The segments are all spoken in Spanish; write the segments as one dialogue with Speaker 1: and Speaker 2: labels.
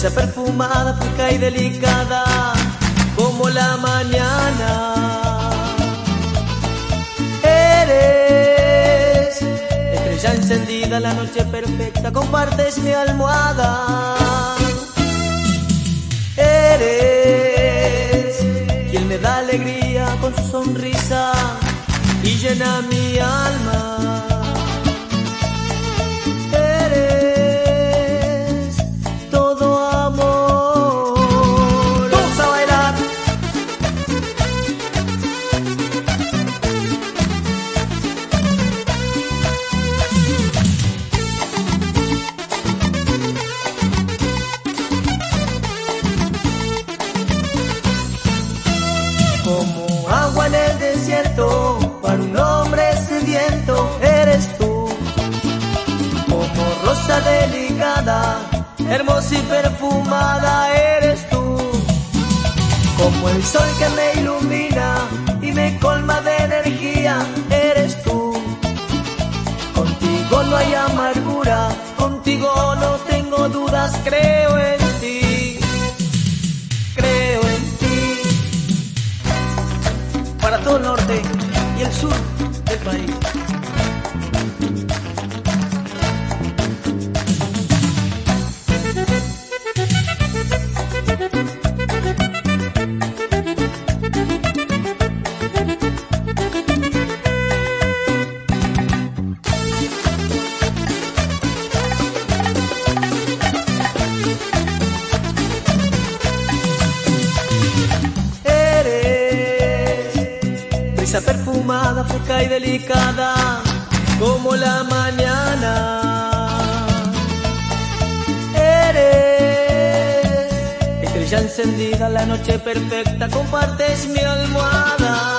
Speaker 1: brisa perfumada, fresca y delicada como la mañana. Eres estrella encendida, la noche perfecta, compartes mi almohada. Eres quien me da alegría con su sonrisa y llena mi alma. Eres todo amor. Vamos a bailar. Como agua en el desierto, para un hombre sediento, eres tú. Como rosa delicada, hermosa y perfumada, eres tú. Como el sol que me ilumina y me colma de energía, eres tú. Contigo no hay amargura, contigo no tengo dudas, creo en ti, creo en ti. Para todo el norte y el sur del país. Brisa perfumada, fresca y delicada como la mañana. Eres estrella encendida, la noche perfecta, compartes mi almohada.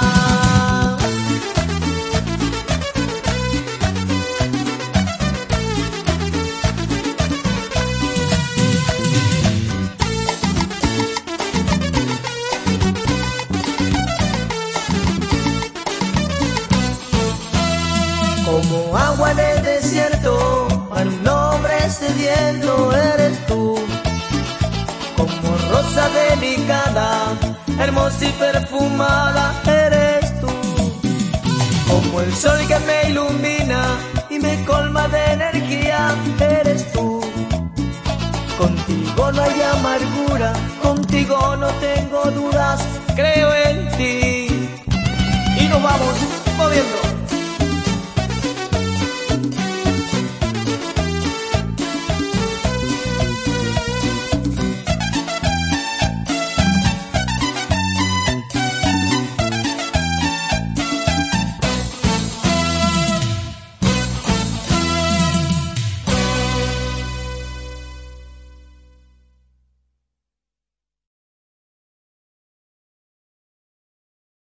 Speaker 1: Como agua en el desierto, para un hombre sediento, eres tú. Como rosa delicada, hermosa y perfumada, eres tú. Como el sol que me ilumina y me colma de energía, eres tú. Contigo no hay amargura, contigo no tengo dudas, creo en ti. Y nos vamos moviendo.